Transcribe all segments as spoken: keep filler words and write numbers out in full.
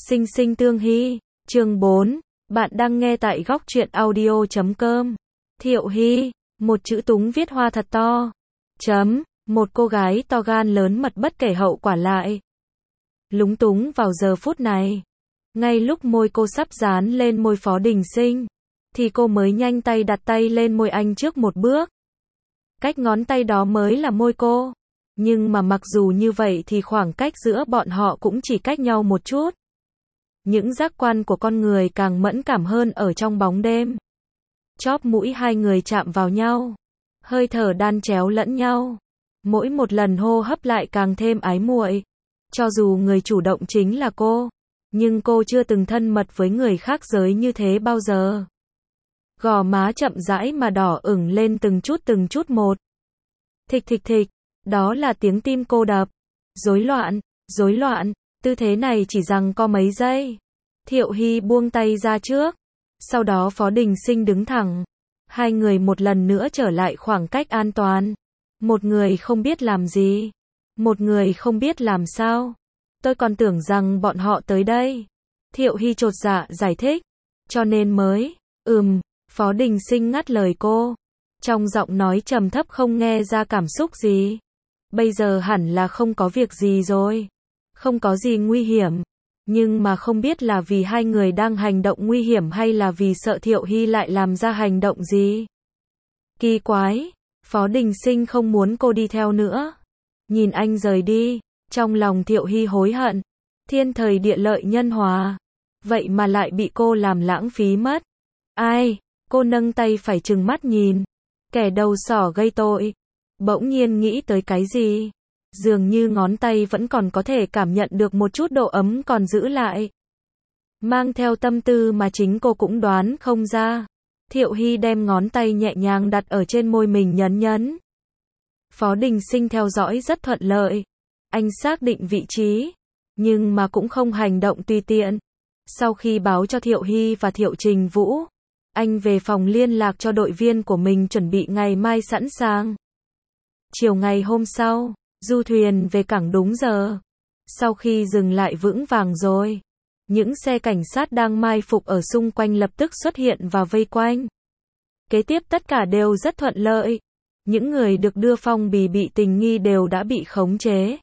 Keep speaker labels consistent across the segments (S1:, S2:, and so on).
S1: Sinh sinh tương hy, chương bốn, bạn đang nghe tại góc truyện audio chấm com. Thiệu Hy, một chữ túng viết hoa thật to. Chấm, một cô gái to gan lớn mật bất kể hậu quả lại. Lúng túng vào giờ phút này. Ngay lúc môi cô sắp dán lên môi Phó Đình Sinh, thì cô mới nhanh tay đặt tay lên môi anh trước một bước. Cách ngón tay đó mới là môi cô. Nhưng mà mặc dù như vậy thì khoảng cách giữa bọn họ cũng chỉ cách nhau một chút. Những giác quan của con người càng mẫn cảm hơn ở trong bóng đêm. Chóp mũi hai người chạm vào nhau. Hơi thở đan chéo lẫn nhau. Mỗi một lần hô hấp lại càng thêm ái muội. Cho dù người chủ động chính là cô, nhưng cô chưa từng thân mật với người khác giới như thế bao giờ. Gò má chậm rãi mà đỏ ửng lên từng chút từng chút một. Thịch thịch thịch, đó là tiếng tim cô đập. Rối loạn, rối loạn, tư thế này chỉ rằng có mấy giây. Thiệu Hy buông tay ra trước. Sau đó Phó Đình Sinh đứng thẳng. Hai người một lần nữa trở lại khoảng cách an toàn. Một người không biết làm gì. Một người không biết làm sao. Tôi còn tưởng rằng bọn họ tới đây. Thiệu Hy chột dạ giải thích. Cho nên mới, ừm, Phó Đình Sinh ngắt lời cô. Trong giọng nói trầm thấp không nghe ra cảm xúc gì. Bây giờ hẳn là không có việc gì rồi. Không có gì nguy hiểm. Nhưng mà không biết là vì hai người đang hành động nguy hiểm hay là vì sợ Thiệu Hy lại làm ra hành động gì. Kỳ quái, Phó Đình Sinh không muốn cô đi theo nữa. Nhìn anh rời đi, trong lòng Thiệu Hy hối hận. Thiên thời địa lợi nhân hòa. Vậy mà lại bị cô làm lãng phí mất. Ai, cô nâng tay phải trừng mắt nhìn. Kẻ đầu sỏ gây tội. Bỗng nhiên nghĩ tới cái gì. Dường như ngón tay vẫn còn có thể cảm nhận được một chút độ ấm còn giữ lại. Mang theo tâm tư mà chính cô cũng đoán không ra. Thiệu Hy đem ngón tay nhẹ nhàng đặt ở trên môi mình nhấn nhấn. Phó Đình Sinh theo dõi rất thuận lợi. Anh xác định vị trí, nhưng mà cũng không hành động tùy tiện. Sau khi báo cho Thiệu Hy và Thiệu Trình Vũ, anh về phòng liên lạc cho đội viên của mình chuẩn bị ngày mai sẵn sàng. Chiều ngày hôm sau, du thuyền về cảng đúng giờ. Sau khi dừng lại vững vàng rồi, những xe cảnh sát đang mai phục ở xung quanh lập tức xuất hiện và vây quanh. Kế tiếp tất cả đều rất thuận lợi. Những người được đưa phong bì bị tình nghi đều đã bị khống chế.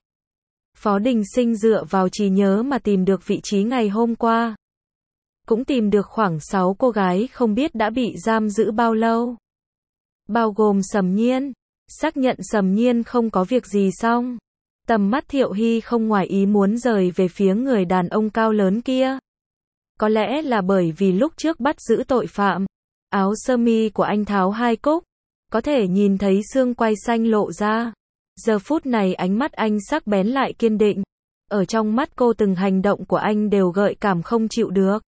S1: Phó Đình Sinh dựa vào trí nhớ mà tìm được vị trí ngày hôm qua. Cũng tìm được khoảng sáu cô gái không biết đã bị giam giữ bao lâu. Bao gồm Sầm Nhiên. Xác nhận Sầm Nhiên không có việc gì xong. Tầm mắt Thiệu Hy không ngoài ý muốn rời về phía người đàn ông cao lớn kia. Có lẽ là bởi vì lúc trước bắt giữ tội phạm, áo sơ mi của anh tháo hai cúc, có thể nhìn thấy xương quai xanh lộ ra. Giờ phút này ánh mắt anh sắc bén lại kiên định. Ở trong mắt cô từng hành động của anh đều gợi cảm không chịu được.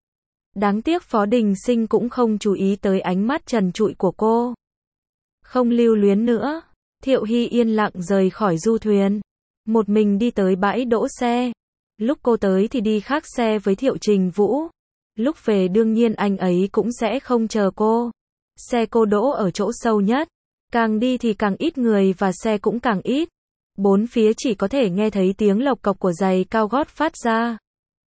S1: Đáng tiếc Phó Đình Sinh cũng không chú ý tới ánh mắt trần trụi của cô. Không lưu luyến nữa, Thiệu Hy yên lặng rời khỏi du thuyền. Một mình đi tới bãi đỗ xe. Lúc cô tới thì đi khác xe với Thiệu Trình Vũ. Lúc về đương nhiên anh ấy cũng sẽ không chờ cô. Xe cô đỗ ở chỗ sâu nhất. Càng đi thì càng ít người và xe cũng càng ít. Bốn phía chỉ có thể nghe thấy tiếng lộc cộc của giày cao gót phát ra.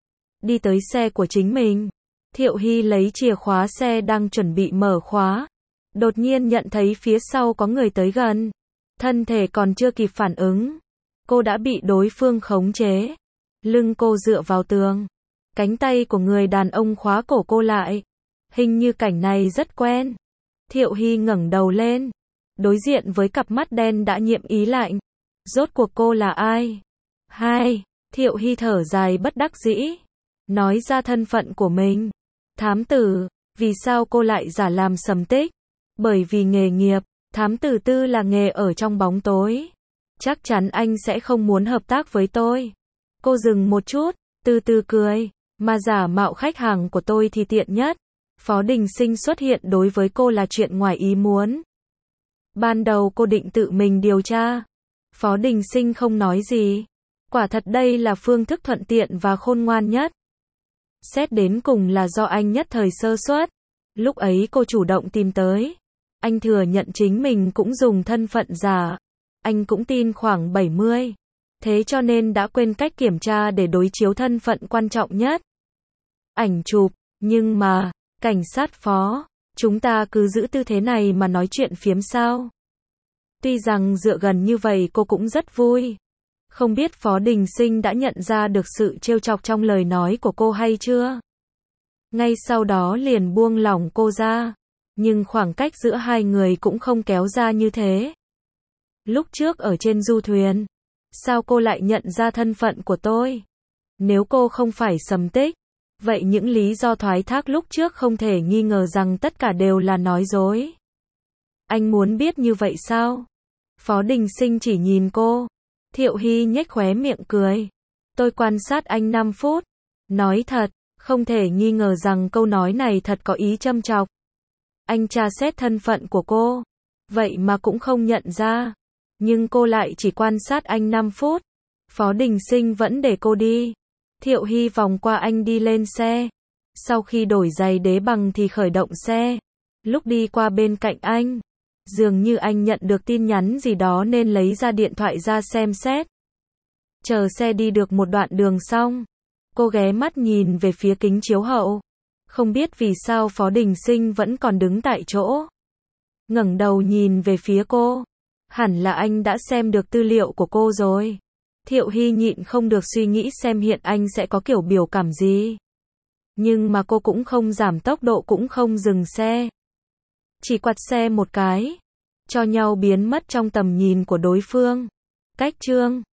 S1: Đi tới xe của chính mình. Thiệu Hy lấy chìa khóa xe đang chuẩn bị mở khóa. Đột nhiên nhận thấy phía sau có người tới gần. Thân thể còn chưa kịp phản ứng. Cô đã bị đối phương khống chế. Lưng cô dựa vào tường. Cánh tay của người đàn ông khóa cổ cô lại. Hình như cảnh này rất quen. Thiệu Hy ngẩng đầu lên. Đối diện với cặp mắt đen đã nhiệm ý lạnh. Rốt cuộc cô là ai? Hai. Thiệu Hy thở dài bất đắc dĩ. Nói ra thân phận của mình. Thám tử. Vì sao cô lại giả làm Sầm Tích? Bởi vì nghề nghiệp, thám tử tư là nghề ở trong bóng tối. Chắc chắn anh sẽ không muốn hợp tác với tôi. Cô dừng một chút, từ từ cười. Mà giả mạo khách hàng của tôi thì tiện nhất. Phó Đình Sinh xuất hiện đối với cô là chuyện ngoài ý muốn. Ban đầu cô định tự mình điều tra. Phó Đình Sinh không nói gì. Quả thật đây là phương thức thuận tiện và khôn ngoan nhất. Xét đến cùng là do anh nhất thời sơ suất. Lúc ấy cô chủ động tìm tới. Anh thừa nhận chính mình cũng dùng thân phận giả. Anh cũng tin khoảng bảy mươi, thế cho nên đã quên cách kiểm tra để đối chiếu thân phận quan trọng nhất. Ảnh chụp, nhưng mà, cảnh sát phó, chúng ta cứ giữ tư thế này mà nói chuyện phiếm sao? Tuy rằng dựa gần như vậy cô cũng rất vui. Không biết Phó Đình Sinh đã nhận ra được sự trêu chọc trong lời nói của cô hay chưa? Ngay sau đó liền buông lỏng cô ra. Nhưng khoảng cách giữa hai người cũng không kéo ra như thế. Lúc trước ở trên du thuyền, sao cô lại nhận ra thân phận của tôi? Nếu cô không phải Sầm Tích, vậy những lý do thoái thác lúc trước không thể nghi ngờ rằng tất cả đều là nói dối. Anh muốn biết như vậy sao? Phó Đình Sinh chỉ nhìn cô. Thiệu Hy nhếch khóe miệng cười. Tôi quan sát anh năm phút. Nói thật, không thể nghi ngờ rằng câu nói này thật có ý châm chọc. Anh tra xét thân phận của cô, vậy mà cũng không nhận ra. Nhưng cô lại chỉ quan sát anh năm phút. Phó Đình Sinh vẫn để cô đi. Thiệu Hy vòng qua anh đi lên xe. Sau khi đổi giày đế bằng thì khởi động xe. Lúc đi qua bên cạnh anh, dường như anh nhận được tin nhắn gì đó nên lấy ra điện thoại ra xem xét. Chờ xe đi được một đoạn đường xong, cô ghé mắt nhìn về phía kính chiếu hậu. Không biết vì sao Phó Đình Sinh vẫn còn đứng tại chỗ. Ngẩng đầu nhìn về phía cô. Hẳn là anh đã xem được tư liệu của cô rồi. Thiệu Hy nhịn không được suy nghĩ xem hiện anh sẽ có kiểu biểu cảm gì. Nhưng mà cô cũng không giảm tốc độ cũng không dừng xe. Chỉ quạt xe một cái, cho nhau biến mất trong tầm nhìn của đối phương. Cách chương